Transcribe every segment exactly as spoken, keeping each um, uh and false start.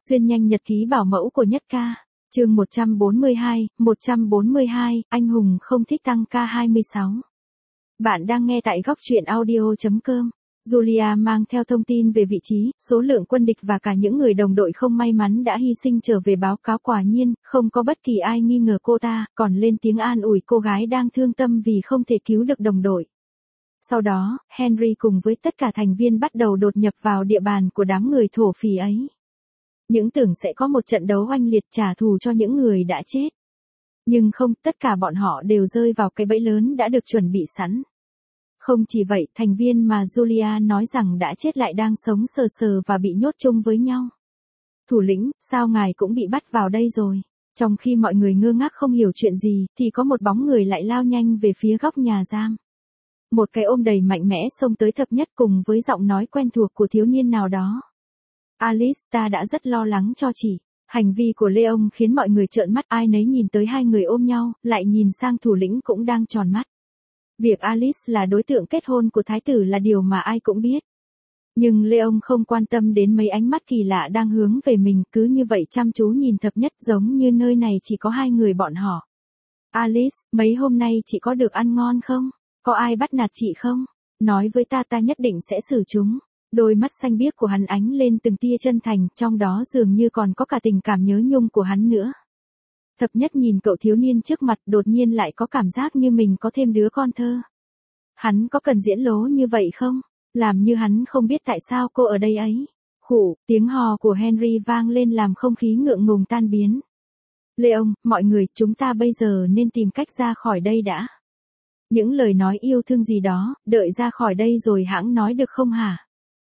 Xuyên nhanh nhật ký bảo mẫu của Nhất Ca. Chương một trăm bốn mươi hai, một trăm bốn mươi hai, anh hùng không thích tăng ca hai mươi sáu. Bạn đang nghe tại góc truyện audio chấm com. Julia mang theo thông tin về vị trí, số lượng quân địch và cả những người đồng đội không may mắn đã hy sinh trở về báo cáo, quả nhiên, không có bất kỳ ai nghi ngờ cô ta, còn lên tiếng an ủi cô gái đang thương tâm vì không thể cứu được đồng đội. Sau đó, Henry cùng với tất cả thành viên bắt đầu đột nhập vào địa bàn của đám người thổ phỉ ấy. Những tưởng sẽ có một trận đấu oanh liệt trả thù cho những người đã chết. Nhưng không, tất cả bọn họ đều rơi vào cái bẫy lớn đã được chuẩn bị sẵn. Không chỉ vậy, thành viên mà Julia nói rằng đã chết lại đang sống sờ sờ và bị nhốt chung với nhau. Thủ lĩnh, sao ngài cũng bị bắt vào đây rồi? Trong khi mọi người ngơ ngác không hiểu chuyện gì, thì có một bóng người lại lao nhanh về phía góc nhà giam. Một cái ôm đầy mạnh mẽ xông tới thập nhất cùng với giọng nói quen thuộc của thiếu niên nào đó. Alice, ta đã rất lo lắng cho chị. Hành vi của Leon khiến mọi người trợn mắt, ai nấy nhìn tới hai người ôm nhau, lại nhìn sang thủ lĩnh cũng đang tròn mắt. Việc Alice là đối tượng kết hôn của thái tử là điều mà ai cũng biết. Nhưng Leon không quan tâm đến mấy ánh mắt kỳ lạ đang hướng về mình, cứ như vậy chăm chú nhìn thập nhất giống như nơi này chỉ có hai người bọn họ. Alice, mấy hôm nay chị có được ăn ngon không? Có ai bắt nạt chị không? Nói với ta, ta nhất định sẽ xử chúng. Đôi mắt xanh biếc của hắn ánh lên từng tia chân thành, trong đó dường như còn có cả tình cảm nhớ nhung của hắn nữa. Thập nhất nhìn cậu thiếu niên trước mặt, đột nhiên lại có cảm giác như mình có thêm đứa con thơ. Hắn có cần diễn lố như vậy không? Làm như hắn không biết tại sao cô ở đây ấy. Khụ, tiếng hò của Henry vang lên làm không khí ngượng ngùng tan biến. Leon, mọi người, chúng ta bây giờ nên tìm cách ra khỏi đây đã. Những lời nói yêu thương gì đó, đợi ra khỏi đây rồi hãng nói được không hả?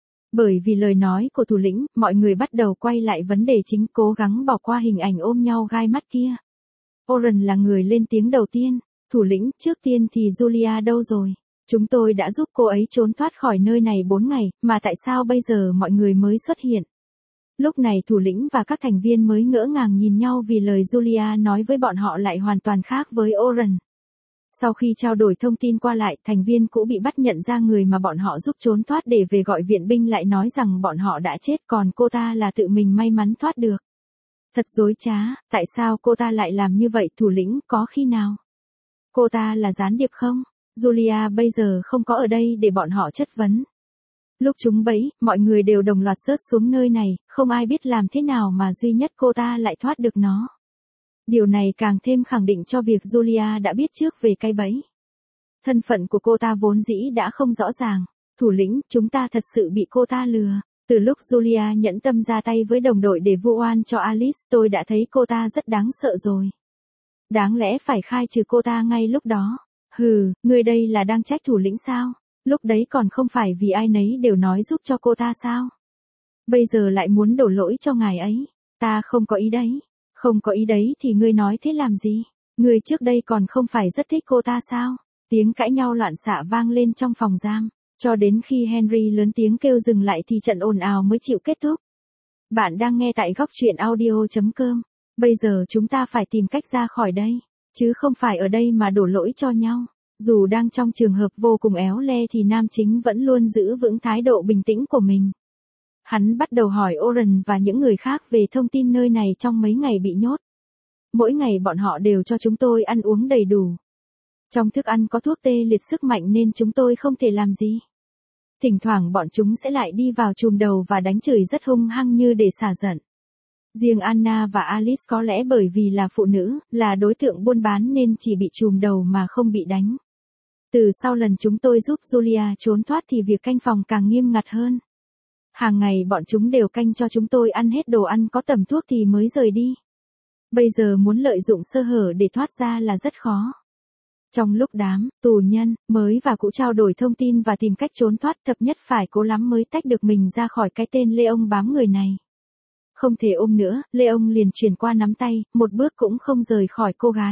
Bởi vì lời nói của thủ lĩnh, mọi người bắt đầu quay lại vấn đề chính, cố gắng bỏ qua hình ảnh ôm nhau gai mắt kia. Oren là người lên tiếng đầu tiên. Thủ lĩnh, trước tiên thì Julia đâu rồi? Chúng tôi đã giúp cô ấy trốn thoát khỏi nơi này bốn ngày, mà tại sao bây giờ mọi người mới xuất hiện? Lúc này thủ lĩnh và các thành viên mới ngỡ ngàng nhìn nhau vì lời Julia nói với bọn họ lại hoàn toàn khác với Oren. Sau khi trao đổi thông tin qua lại, thành viên cũ bị bắt nhận ra người mà bọn họ giúp trốn thoát để về gọi viện binh lại nói rằng bọn họ đã chết, còn cô ta là tự mình may mắn thoát được. Thật dối trá, tại sao cô ta lại làm như vậy? Thủ lĩnh, có khi nào cô ta là gián điệp không? Julia bây giờ không có ở đây để bọn họ chất vấn. Lúc chúng bẫy, mọi người đều đồng loạt rớt xuống nơi này, không ai biết làm thế nào mà duy nhất cô ta lại thoát được nó. Điều này càng thêm khẳng định cho việc Julia đã biết trước về cái bẫy. Thân phận của cô ta vốn dĩ đã không rõ ràng. Thủ lĩnh, chúng ta thật sự bị cô ta lừa. Từ lúc Julia nhẫn tâm ra tay với đồng đội để vu oan cho Alice, tôi đã thấy cô ta rất đáng sợ rồi. Đáng lẽ phải khai trừ cô ta ngay lúc đó. Hừ, người đây là đang trách thủ lĩnh sao? Lúc đấy còn không phải vì ai nấy đều nói giúp cho cô ta sao? Bây giờ lại muốn đổ lỗi cho ngài ấy. Ta không có ý đấy. Không có ý đấy thì ngươi nói thế làm gì? Ngươi trước đây còn không phải rất thích cô ta sao? Tiếng cãi nhau loạn xạ vang lên trong phòng giam. Cho đến khi Henry lớn tiếng kêu dừng lại thì trận ồn ào mới chịu kết thúc. Bạn đang nghe tại góc truyện audio chấm com. Bây giờ chúng ta phải tìm cách ra khỏi đây. Chứ không phải ở đây mà đổ lỗi cho nhau. Dù đang trong trường hợp vô cùng éo le thì nam chính vẫn luôn giữ vững thái độ bình tĩnh của mình. Hắn bắt đầu hỏi Oren và những người khác về thông tin nơi này trong mấy ngày bị nhốt. Mỗi ngày bọn họ đều cho chúng tôi ăn uống đầy đủ. Trong thức ăn có thuốc tê liệt sức mạnh nên chúng tôi không thể làm gì. Thỉnh thoảng bọn chúng sẽ lại đi vào chùm đầu và đánh chửi rất hung hăng như để xả giận. Riêng Anna và Alice có lẽ bởi vì là phụ nữ, là đối tượng buôn bán nên chỉ bị chùm đầu mà không bị đánh. Từ sau lần chúng tôi giúp Julia trốn thoát thì việc canh phòng càng nghiêm ngặt hơn. Hàng ngày bọn chúng đều canh cho chúng tôi ăn hết đồ ăn có tẩm thuốc thì mới rời đi. Bây giờ muốn lợi dụng sơ hở để thoát ra là rất khó. Trong lúc đám tù nhân mới và cũ trao đổi thông tin và tìm cách trốn thoát, thập nhất phải cố lắm mới tách được mình ra khỏi cái tên Leon bám người này. Không thể ôm nữa, Leon liền chuyển qua nắm tay, một bước cũng không rời khỏi cô gái.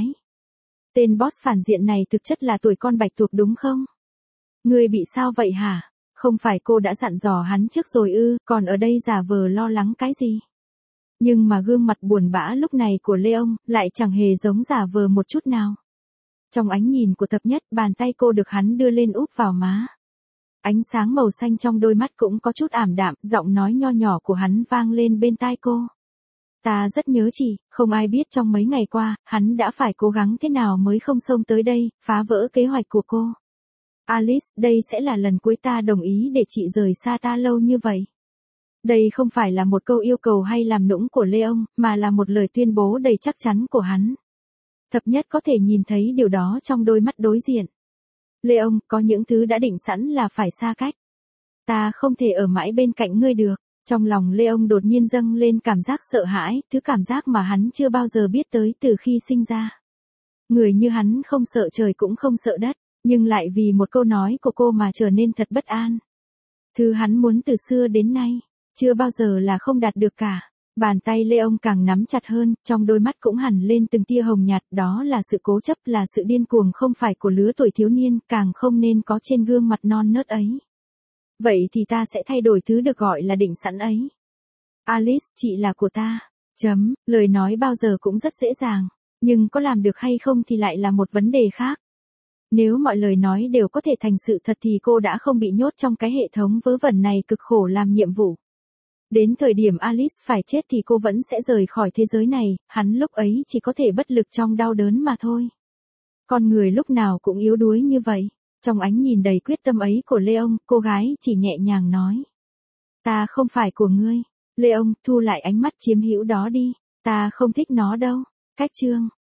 Tên boss phản diện này thực chất là tuổi con bạch tuộc đúng không? Ngươi bị sao vậy hả? Không phải cô đã dặn dò hắn trước rồi ư, còn ở đây giả vờ lo lắng cái gì? Nhưng mà gương mặt buồn bã lúc này của Leon lại chẳng hề giống giả vờ một chút nào. Trong ánh nhìn của thập nhất, bàn tay cô được hắn đưa lên úp vào má. Ánh sáng màu xanh trong đôi mắt cũng có chút ảm đạm, giọng nói nho nhỏ của hắn vang lên bên tai cô. Ta rất nhớ chị, không ai biết trong mấy ngày qua, hắn đã phải cố gắng thế nào mới không xông tới đây, phá vỡ kế hoạch của cô. Alice, đây sẽ là lần cuối ta đồng ý để chị rời xa ta lâu như vậy. Đây không phải là một câu yêu cầu hay làm nũng của Leon, mà là một lời tuyên bố đầy chắc chắn của hắn. Thập nhất có thể nhìn thấy điều đó trong đôi mắt đối diện. Leon, có những thứ đã định sẵn là phải xa cách. Ta không thể ở mãi bên cạnh ngươi được. Trong lòng Leon đột nhiên dâng lên cảm giác sợ hãi, thứ cảm giác mà hắn chưa bao giờ biết tới từ khi sinh ra. Người như hắn không sợ trời cũng không sợ đất, nhưng lại vì một câu nói của cô mà trở nên thật bất an. Thứ hắn muốn từ xưa đến nay, chưa bao giờ là không đạt được cả. Bàn tay Leon càng nắm chặt hơn, trong đôi mắt cũng hẳn lên từng tia hồng nhạt, đó là sự cố chấp, là sự điên cuồng không phải của lứa tuổi thiếu niên, càng không nên có trên gương mặt non nớt ấy. Vậy thì ta sẽ thay đổi thứ được gọi là định sẵn ấy. Alice, chị là của ta. Chấm, lời nói bao giờ cũng rất dễ dàng, nhưng có làm được hay không thì lại là một vấn đề khác. Nếu mọi lời nói đều có thể thành sự thật thì cô đã không bị nhốt trong cái hệ thống vớ vẩn này cực khổ làm nhiệm vụ. Đến thời điểm Alice phải chết thì cô vẫn sẽ rời khỏi thế giới này, hắn lúc ấy chỉ có thể bất lực trong đau đớn mà thôi. Con người lúc nào cũng yếu đuối như vậy. Trong ánh nhìn đầy quyết tâm ấy của Leon, cô gái chỉ nhẹ nhàng nói. Ta không phải của ngươi. Leon, thu lại ánh mắt chiếm hữu đó đi. Ta không thích nó đâu. Cách chương.